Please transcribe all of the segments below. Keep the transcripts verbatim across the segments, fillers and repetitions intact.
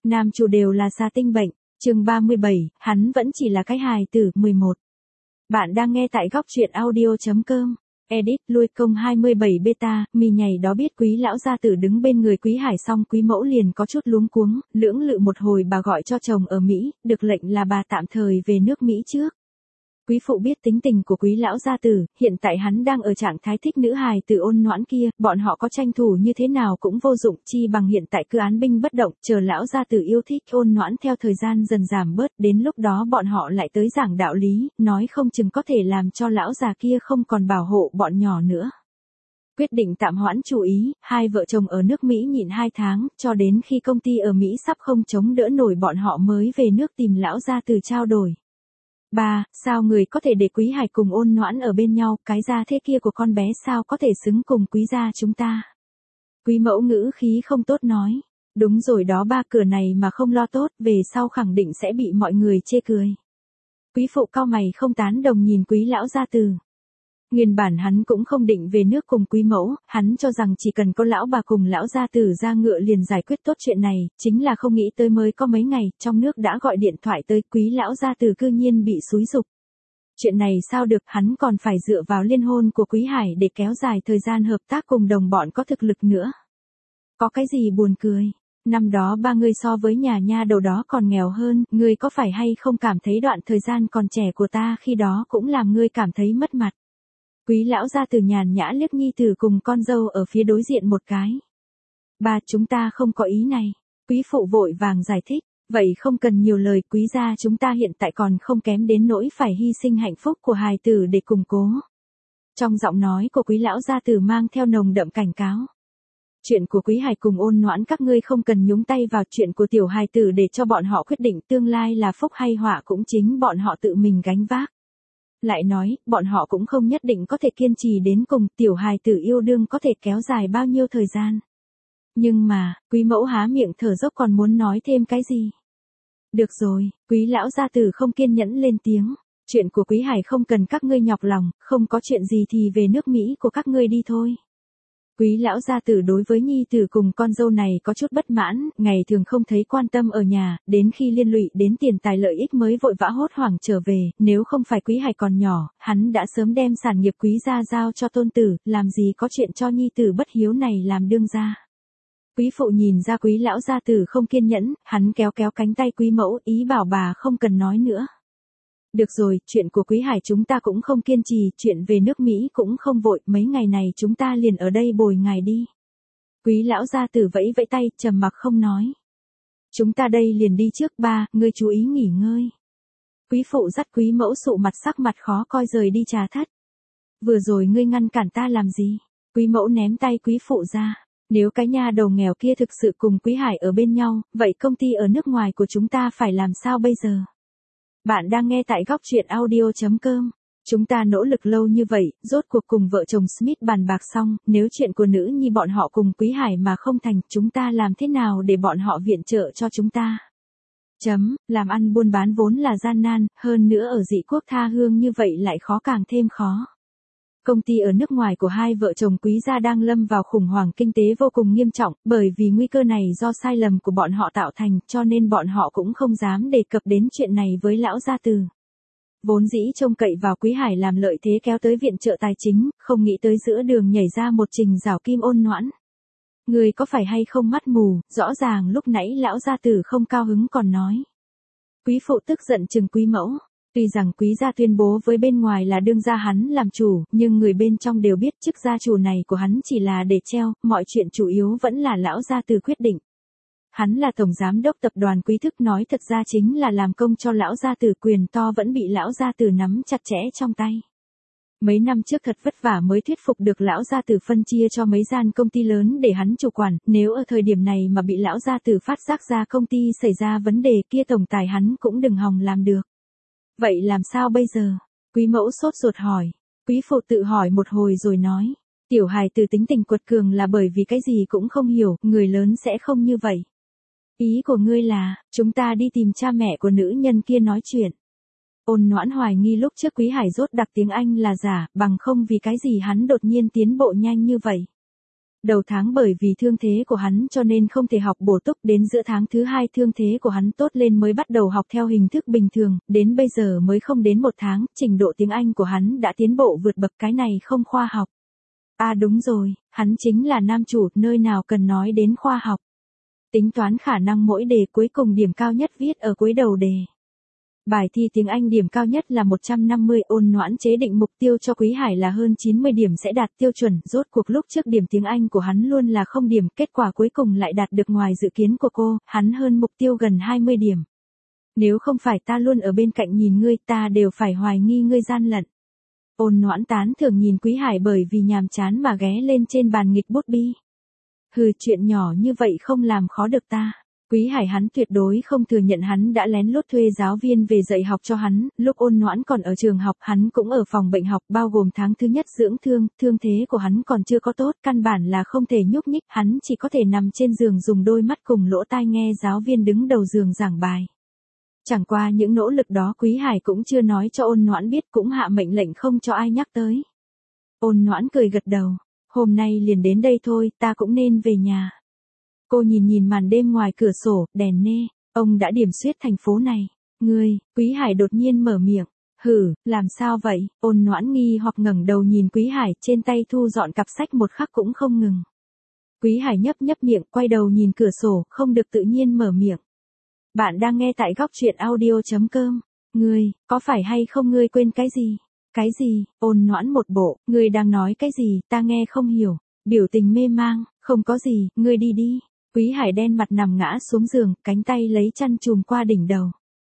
Nam chủ đều là xà tinh bệnh. Chương ba mươi bảy, hắn vẫn chỉ là cái hài tử. mười một. Bạn đang nghe tại góc truyện audio chấm com. Edit lui công hai mươi bảy beta, mì nhảy đó biết Quý lão gia tử đứng bên người Quý Hải xong Quý mẫu liền có chút luống cuống, lưỡng lự một hồi bà gọi cho chồng ở Mỹ, được lệnh là bà tạm thời về nước Mỹ trước. Quý phụ biết tính tình của Quý lão gia tử, hiện tại hắn đang ở trạng thái thích nữ hài tử ôn noãn kia, bọn họ có tranh thủ như thế nào cũng vô dụng, chi bằng hiện tại cứ án binh bất động, chờ lão gia tử yêu thích ôn noãn theo thời gian dần giảm bớt, đến lúc đó bọn họ lại tới giảng đạo lý, nói không chừng có thể làm cho lão già kia không còn bảo hộ bọn nhỏ nữa. Quyết định tạm hoãn chú ý, hai vợ chồng ở nước Mỹ nhịn hai tháng, cho đến khi công ty ở Mỹ sắp không chống đỡ nổi bọn họ mới về nước tìm lão gia tử trao đổi. Ba, sao người có thể để Quý Hải cùng ôn noãn ở bên nhau, cái gia thế kia của con bé sao có thể xứng cùng Quý gia chúng ta. Quý mẫu ngữ khí không tốt nói, đúng rồi đó ba, cửa này mà không lo tốt, về sau khẳng định sẽ bị mọi người chê cười. Quý phụ cau mày không tán đồng nhìn Quý lão gia tử. Nguyên bản hắn cũng không định về nước cùng Quý mẫu, hắn cho rằng chỉ cần có lão bà cùng lão gia tử ra ngựa liền giải quyết tốt chuyện này, chính là không nghĩ tới mới có mấy ngày, trong nước đã gọi điện thoại tới, Quý lão gia tử cư nhiên bị xúi giục. Chuyện này sao được, hắn còn phải dựa vào liên hôn của Quý Hải để kéo dài thời gian hợp tác cùng đồng bọn có thực lực nữa. Có cái gì buồn cười, năm đó ba người so với nhà nha đầu đó còn nghèo hơn, ngươi có phải hay không cảm thấy đoạn thời gian còn trẻ của ta khi đó cũng làm ngươi cảm thấy mất mặt. Quý lão gia tử nhàn nhã liếc nhi tử cùng con dâu ở phía đối diện một cái. Ba, chúng ta không có ý này. Quý phụ vội vàng giải thích, vậy không cần nhiều lời, Quý gia chúng ta hiện tại còn không kém đến nỗi phải hy sinh hạnh phúc của hài tử để củng cố. Trong giọng nói của Quý lão gia tử mang theo nồng đậm cảnh cáo. Chuyện của Quý Hải cùng ôn noãn các ngươi không cần nhúng tay vào, chuyện của tiểu hài tử để cho bọn họ quyết định, tương lai là phúc hay họa cũng chính bọn họ tự mình gánh vác. Lại nói, bọn họ cũng không nhất định có thể kiên trì đến cùng, tiểu hài tử yêu đương có thể kéo dài bao nhiêu thời gian. Nhưng mà, Quý mẫu há miệng thở dốc còn muốn nói thêm cái gì. Được rồi, Quý lão gia tử không kiên nhẫn lên tiếng, chuyện của Quý Hải không cần các ngươi nhọc lòng, không có chuyện gì thì về nước Mỹ của các ngươi đi thôi. Quý lão gia tử đối với nhi tử cùng con dâu này có chút bất mãn, ngày thường không thấy quan tâm ở nhà, đến khi liên lụy đến tiền tài lợi ích mới vội vã hốt hoảng trở về, nếu không phải Quý Hải còn nhỏ, hắn đã sớm đem sản nghiệp Quý gia giao cho tôn tử, làm gì có chuyện cho nhi tử bất hiếu này làm đương gia. Quý phụ nhìn ra Quý lão gia tử không kiên nhẫn, hắn kéo kéo cánh tay Quý mẫu, ý bảo bà không cần nói nữa. Được rồi, chuyện của Quý Hải chúng ta cũng không kiên trì, chuyện về nước Mỹ cũng không vội, mấy ngày này chúng ta liền ở đây bồi ngài đi. Quý lão gia tử vẫy vẫy tay, trầm mặc không nói. Chúng ta đây liền đi trước, ba, ngươi chú ý nghỉ ngơi. Quý phụ dắt Quý mẫu sụ mặt sắc mặt khó coi rời đi trà thất. Vừa rồi ngươi ngăn cản ta làm gì? Quý mẫu ném tay Quý phụ ra. Nếu cái nha đầu nghèo kia thực sự cùng Quý Hải ở bên nhau, vậy công ty ở nước ngoài của chúng ta phải làm sao bây giờ? Bạn đang nghe tại góc truyện audio chấm com. Chúng ta nỗ lực lâu như vậy, rốt cuộc cùng vợ chồng Smith bàn bạc xong, nếu chuyện của nữ nhi bọn họ cùng Quý Hải mà không thành, chúng ta làm thế nào để bọn họ viện trợ cho chúng ta? Chấm, làm ăn buôn bán vốn là gian nan, hơn nữa ở dị quốc tha hương như vậy lại khó càng thêm khó. Công ty ở nước ngoài của hai vợ chồng Quý gia đang lâm vào khủng hoảng kinh tế vô cùng nghiêm trọng, bởi vì nguy cơ này do sai lầm của bọn họ tạo thành, cho nên bọn họ cũng không dám đề cập đến chuyện này với lão gia tử. Vốn dĩ trông cậy vào Quý Hải làm lợi thế kéo tới viện trợ tài chính, không nghĩ tới giữa đường nhảy ra một Trình Giảo Kim ôn noãn. Người có phải hay không mắt mù, rõ ràng lúc nãy lão gia tử không cao hứng còn nói. Quý phụ tức giận chừng Quý mẫu. Tuy rằng Quý gia tuyên bố với bên ngoài là đương gia hắn làm chủ, nhưng người bên trong đều biết chức gia chủ này của hắn chỉ là để treo, mọi chuyện chủ yếu vẫn là lão gia tử quyết định. Hắn là tổng giám đốc tập đoàn Quý Thức, nói thật ra chính là làm công cho lão gia tử, quyền to vẫn bị lão gia tử nắm chặt chẽ trong tay. Mấy năm trước thật vất vả mới thuyết phục được lão gia tử phân chia cho mấy gian công ty lớn để hắn chủ quản, nếu ở thời điểm này mà bị lão gia tử phát giác ra công ty xảy ra vấn đề kia tổng tài hắn cũng đừng hòng làm được. Vậy làm sao bây giờ? Quý mẫu sốt ruột hỏi. Quý phụ tự hỏi một hồi rồi nói. Tiểu hài tử tính tình quật cường là bởi vì cái gì cũng không hiểu, người lớn sẽ không như vậy. Ý của ngươi là, chúng ta đi tìm cha mẹ của nữ nhân kia nói chuyện. Ôn noãn hoài nghi lúc trước Quý Hải rốt đặc tiếng Anh là giả, bằng không vì cái gì hắn đột nhiên tiến bộ nhanh như vậy. Đầu tháng bởi vì thương thế của hắn cho nên không thể học bổ túc, đến giữa tháng thứ hai thương thế của hắn tốt lên mới bắt đầu học theo hình thức bình thường, đến bây giờ mới không đến một tháng, trình độ tiếng Anh của hắn đã tiến bộ vượt bậc, cái này không khoa học. À đúng rồi, hắn chính là nam chủ, nơi nào cần nói đến khoa học. Tính toán khả năng mỗi đề cuối cùng điểm cao nhất viết ở cuối đầu đề. Bài thi tiếng Anh điểm cao nhất là một trăm năm mươi, Ôn Noãn chế định mục tiêu cho Quý Hải là hơn chín mươi điểm sẽ đạt tiêu chuẩn, rốt cuộc lúc trước điểm tiếng Anh của hắn luôn là không điểm, kết quả cuối cùng lại đạt được ngoài dự kiến của cô, hắn hơn mục tiêu gần hai mươi điểm. Nếu không phải ta luôn ở bên cạnh nhìn ngươi, ta đều phải hoài nghi ngươi gian lận. Ôn Noãn tán thường nhìn Quý Hải bởi vì nhàm chán mà ghé lên trên bàn nghịch bút bi. Hừ, chuyện nhỏ như vậy không làm khó được ta. Quý Hải hắn tuyệt đối không thừa nhận hắn đã lén lút thuê giáo viên về dạy học cho hắn, lúc Ôn Noãn còn ở trường học hắn cũng ở phòng bệnh học, bao gồm tháng thứ nhất dưỡng thương, thương thế của hắn còn chưa có tốt, căn bản là không thể nhúc nhích, hắn chỉ có thể nằm trên giường dùng đôi mắt cùng lỗ tai nghe giáo viên đứng đầu giường giảng bài. Chẳng qua những nỗ lực đó Quý Hải cũng chưa nói cho Ôn Noãn biết, cũng hạ mệnh lệnh không cho ai nhắc tới. Ôn Noãn cười gật đầu, hôm nay liền đến đây thôi, ta cũng nên về nhà. Cô nhìn nhìn màn đêm ngoài cửa sổ, đèn nê, ông đã điểm xuyết thành phố này. Ngươi, Quý Hải đột nhiên mở miệng. Hử, làm sao vậy? Ôn Noãn nghi hoặc ngẩng đầu nhìn Quý Hải, trên tay thu dọn cặp sách một khắc cũng không ngừng. Quý Hải nhấp nhấp miệng, quay đầu nhìn cửa sổ, không được tự nhiên mở miệng. Bạn đang nghe tại góc truyện audio chấm com. Ngươi, có phải hay không ngươi quên cái gì? Cái gì? Ôn Noãn một bộ, ngươi đang nói cái gì, ta nghe không hiểu. Biểu tình mê mang, không có gì, ngươi đi đi. Quý Hải đen mặt nằm ngã xuống giường, cánh tay lấy chăn chùm qua đỉnh đầu.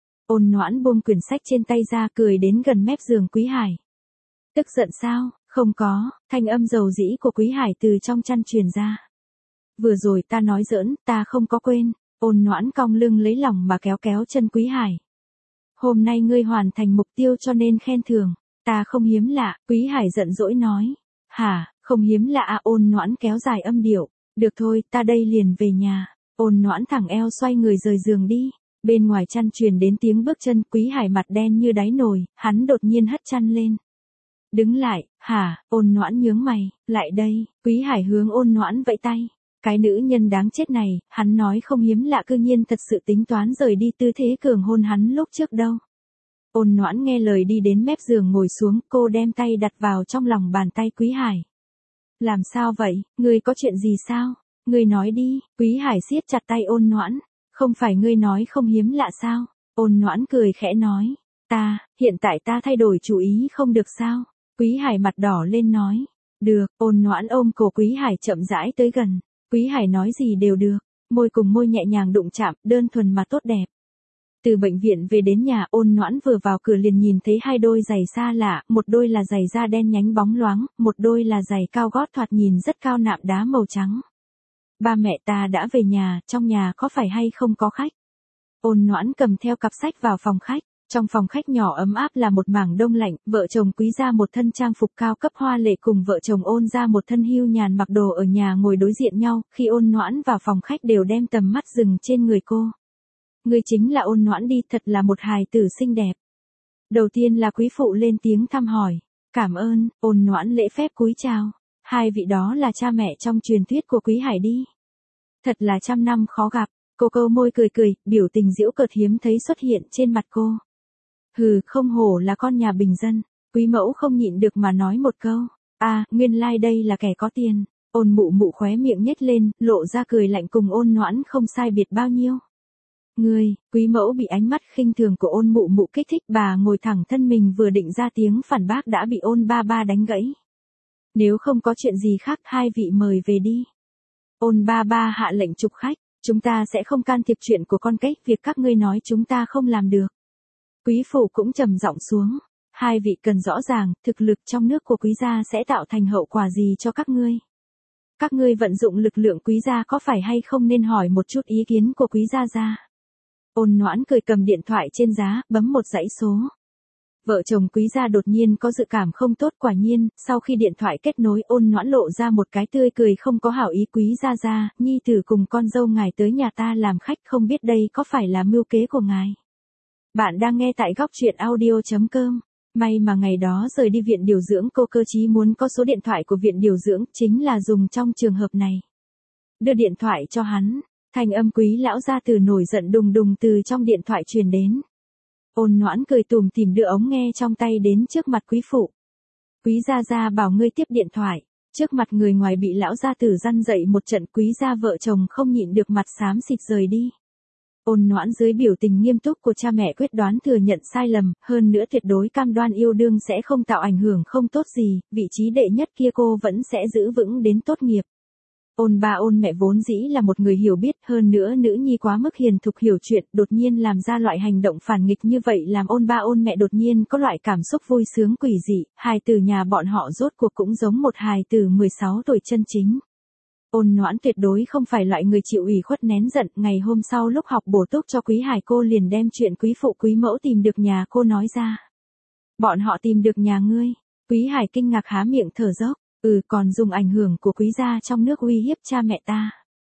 Ôn Noãn buông quyển sách trên tay ra, cười đến gần mép giường Quý Hải. Tức giận sao? Không có, thanh âm dầu dĩ của Quý Hải từ trong chăn truyền ra. Vừa rồi ta nói giỡn, ta không có quên. Ôn Noãn cong lưng lấy lòng mà kéo kéo chân Quý Hải. Hôm nay ngươi hoàn thành mục tiêu cho nên khen thưởng, ta không hiếm lạ, Quý Hải giận dỗi nói. Hả, không hiếm lạ à? Ôn Noãn kéo dài âm điệu. Được thôi, ta đây liền về nhà. Ôn Noãn thẳng eo xoay người rời giường đi. Bên ngoài chăn truyền đến tiếng bước chân, Quý Hải mặt đen như đáy nồi, hắn đột nhiên hất chăn lên. Đứng lại, hả? Ôn Noãn nhướng mày, lại đây. Quý Hải hướng Ôn Noãn vẫy tay. Cái nữ nhân đáng chết này, hắn nói không hiếm lạ cư nhiên thật sự tính toán rời đi, tư thế cường hôn hắn lúc trước đâu. Ôn Noãn nghe lời đi đến mép giường ngồi xuống, cô đem tay đặt vào trong lòng bàn tay Quý Hải. Làm sao vậy, ngươi có chuyện gì sao? Ngươi nói đi. Quý Hải siết chặt tay Ôn Noãn. Không phải ngươi nói không hiếm lạ sao? Ôn Noãn cười khẽ nói. Ta, hiện tại ta thay đổi chủ ý không được sao? Quý Hải mặt đỏ lên nói. Được. Ôn Noãn ôm cổ Quý Hải chậm rãi tới gần. Quý Hải nói gì đều được. Môi cùng môi nhẹ nhàng đụng chạm, đơn thuần mà tốt đẹp. Từ bệnh viện về đến nhà, Ôn Noãn vừa vào cửa liền nhìn thấy hai đôi giày xa lạ, một đôi là giày da đen nhánh bóng loáng, một đôi là giày cao gót thoạt nhìn rất cao nạm đá màu trắng. Ba mẹ ta đã về nhà, trong nhà có phải hay không có khách? Ôn Noãn cầm theo cặp sách vào phòng khách. Trong phòng khách nhỏ ấm áp là một mảng đông lạnh, vợ chồng Quý gia một thân trang phục cao cấp hoa lệ cùng vợ chồng Ôn gia một thân hưu nhàn mặc đồ ở nhà ngồi đối diện nhau, khi Ôn Noãn vào phòng khách đều đem tầm mắt dừng trên người cô. Ngươi chính là Ôn Noãn đi, thật là một hài tử xinh đẹp. Đầu tiên là quý phụ lên tiếng thăm hỏi. Cảm ơn. Ôn Noãn lễ phép cúi chào. Hai vị đó là cha mẹ trong truyền thuyết của Quý Hải đi. Thật là trăm năm khó gặp. Cô câu môi cười cười, biểu tình giễu cợt hiếm thấy xuất hiện trên mặt cô. Hừ, không hổ là con nhà bình dân. Quý mẫu không nhịn được mà nói một câu. À, nguyên lai like đây là kẻ có tiền. Ôn Mụ Mụ khóe miệng nhếch lên, lộ ra cười lạnh cùng Ôn Noãn không sai biệt bao nhiêu. Ngươi, quý mẫu bị ánh mắt khinh thường của Ôn Mụ Mụ kích thích, bà ngồi thẳng thân mình vừa định ra tiếng phản bác đã bị Ôn ba ba đánh gãy. Nếu không có chuyện gì khác, hai vị mời về đi. Ôn ba ba hạ lệnh trục khách, chúng ta sẽ không can thiệp chuyện của con cái, việc các ngươi nói chúng ta không làm được. Quý phủ cũng trầm giọng xuống, hai vị cần rõ ràng, thực lực trong nước của quý gia sẽ tạo thành hậu quả gì cho các ngươi. Các ngươi vận dụng lực lượng quý gia có phải hay không nên hỏi một chút ý kiến của quý gia ra. Ôn Noãn cười cầm điện thoại trên giá, bấm một dãy số. Vợ chồng Quý gia đột nhiên có dự cảm không tốt, quả nhiên, sau khi điện thoại kết nối, Ôn Noãn lộ ra một cái tươi cười không có hảo ý. Quý gia gia, nhi tử cùng con dâu ngài tới nhà ta làm khách, không biết đây có phải là mưu kế của ngài. Bạn đang nghe tại góc truyện audio chấm com. May mà ngày đó rời đi viện điều dưỡng cô cơ chí muốn có số điện thoại của viện điều dưỡng, chính là dùng trong trường hợp này. Đưa điện thoại cho hắn, thanh âm Quý lão gia tử nổi giận đùng đùng từ trong điện thoại truyền đến. Ôn Noãn cười tủm tỉm đưa ống nghe trong tay đến trước mặt quý phụ. Quý gia gia bảo ngươi tiếp điện thoại. Trước mặt người ngoài bị lão gia tử răn dậy một trận, Quý gia vợ chồng không nhịn được mặt xám xịt rời đi. Ôn Noãn dưới biểu tình nghiêm túc của cha mẹ quyết đoán thừa nhận sai lầm, hơn nữa tuyệt đối cam đoan yêu đương sẽ không tạo ảnh hưởng không tốt gì, vị trí đệ nhất kia cô vẫn sẽ giữ vững đến tốt nghiệp. Ôn ba ôn mẹ vốn dĩ là một người hiểu biết, hơn nữa nữ nhi quá mức hiền thục hiểu chuyện, đột nhiên làm ra loại hành động phản nghịch như vậy làm ôn ba ôn mẹ đột nhiên có loại cảm xúc vui sướng quỷ dị, hài tử nhà bọn họ rốt cuộc cũng giống một hài tử mười sáu tuổi chân chính. Ôn Noãn tuyệt đối không phải loại người chịu ủy khuất nén giận, ngày hôm sau lúc học bổ túc cho Quý Hải cô liền đem chuyện quý phụ quý mẫu tìm được nhà cô nói ra. Bọn họ tìm được nhà ngươi, Quý Hải kinh ngạc há miệng thở dốc. Ừ, còn dùng ảnh hưởng của quý gia trong nước uy hiếp cha mẹ ta.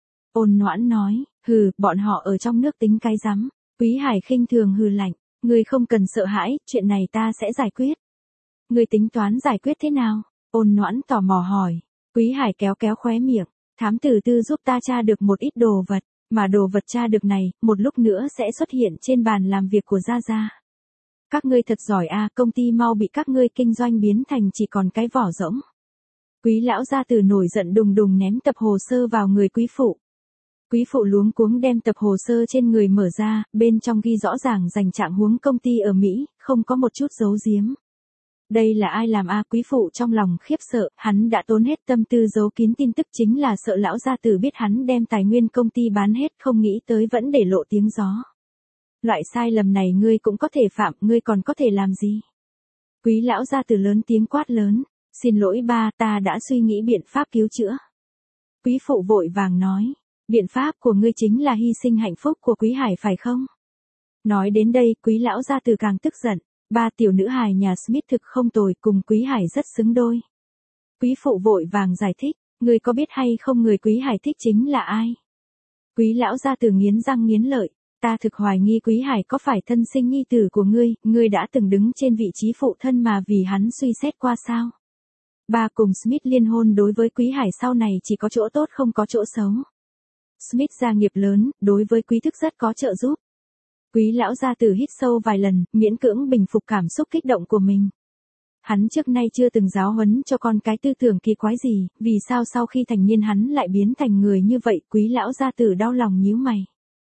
Ôn Noãn nói, hừ, bọn họ ở trong nước tính cái rắm. Quý Hải khinh thường hừ lạnh, ngươi không cần sợ hãi, chuyện này ta sẽ giải quyết. Ngươi tính toán giải quyết thế nào? Ôn Noãn tò mò hỏi. Quý Hải kéo kéo khóe miệng, thám tử tư giúp ta tra được một ít đồ vật, mà đồ vật tra được này, một lúc nữa sẽ xuất hiện trên bàn làm việc của gia gia. Các ngươi thật giỏi a, công ty mau bị các ngươi kinh doanh biến thành chỉ còn cái vỏ rỗng. Quý lão gia tử nổi giận đùng đùng ném tập hồ sơ vào người quý phụ. Quý phụ luống cuống đem tập hồ sơ trên người mở ra, bên trong ghi rõ ràng rành trạng huống công ty ở Mỹ, không có một chút giấu giếm. Đây là ai làm a? Quý phụ trong lòng khiếp sợ, hắn đã tốn hết tâm tư giấu kín tin tức, chính là sợ lão gia tử biết hắn đem tài nguyên công ty bán hết, không nghĩ tới vẫn để lộ tiếng gió. Loại sai lầm này ngươi cũng có thể phạm, ngươi còn có thể làm gì? Quý lão gia tử lớn tiếng quát lớn. Xin lỗi ba, ta đã suy nghĩ biện pháp cứu chữa. Quý phụ vội vàng nói, biện pháp của ngươi chính là hy sinh hạnh phúc của Quý Hải phải không? Nói đến đây, Quý lão gia tử càng tức giận, ba tiểu nữ hài nhà Smith thực không tồi, cùng Quý Hải rất xứng đôi. Quý phụ vội vàng giải thích, ngươi có biết hay không người Quý Hải thích chính là ai? Quý lão gia tử nghiến răng nghiến lợi, ta thực hoài nghi Quý Hải có phải thân sinh nhi tử của ngươi, ngươi đã từng đứng trên vị trí phụ thân mà vì hắn suy xét qua sao? Ba cùng Smith liên hôn đối với Quý Hải sau này chỉ có chỗ tốt không có chỗ xấu. Smith gia nghiệp lớn, đối với Quý thức rất có trợ giúp. Quý lão gia tử hít sâu vài lần, miễn cưỡng bình phục cảm xúc kích động của mình. Hắn trước nay chưa từng giáo huấn cho con cái tư tưởng kỳ quái gì, vì sao sau khi thành niên hắn lại biến thành người như vậy? Quý lão gia tử đau lòng nhíu mày.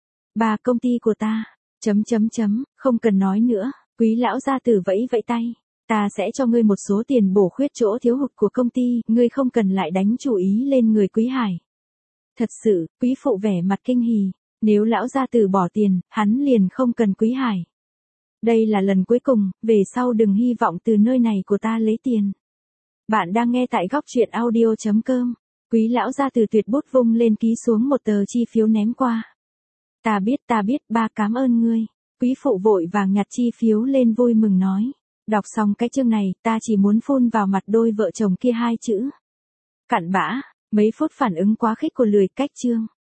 Ba công ty của ta, chấm chấm chấm, không cần nói nữa, Quý lão gia tử vẫy vẫy tay. Ta sẽ cho ngươi một số tiền bổ khuyết chỗ thiếu hụt của công ty, ngươi không cần lại đánh chủ ý lên người Quý Hải. Thật sự, Quý phụ vẻ mặt kinh hỉ, nếu lão gia tử bỏ tiền, hắn liền không cần Quý Hải. Đây là lần cuối cùng, về sau đừng hy vọng từ nơi này của ta lấy tiền. Bạn đang nghe tại góc truyện audio chấm com. Quý lão gia tử tuyệt bút vung lên ký xuống một tờ chi phiếu ném qua. Ta biết ta biết, ba cảm ơn ngươi. Quý phụ vội vàng nhặt chi phiếu lên vui mừng nói. Đọc xong cái chương này, ta chỉ muốn phun vào mặt đôi vợ chồng kia hai chữ. Cặn bã, mấy phút phản ứng quá khích của lười cách chương.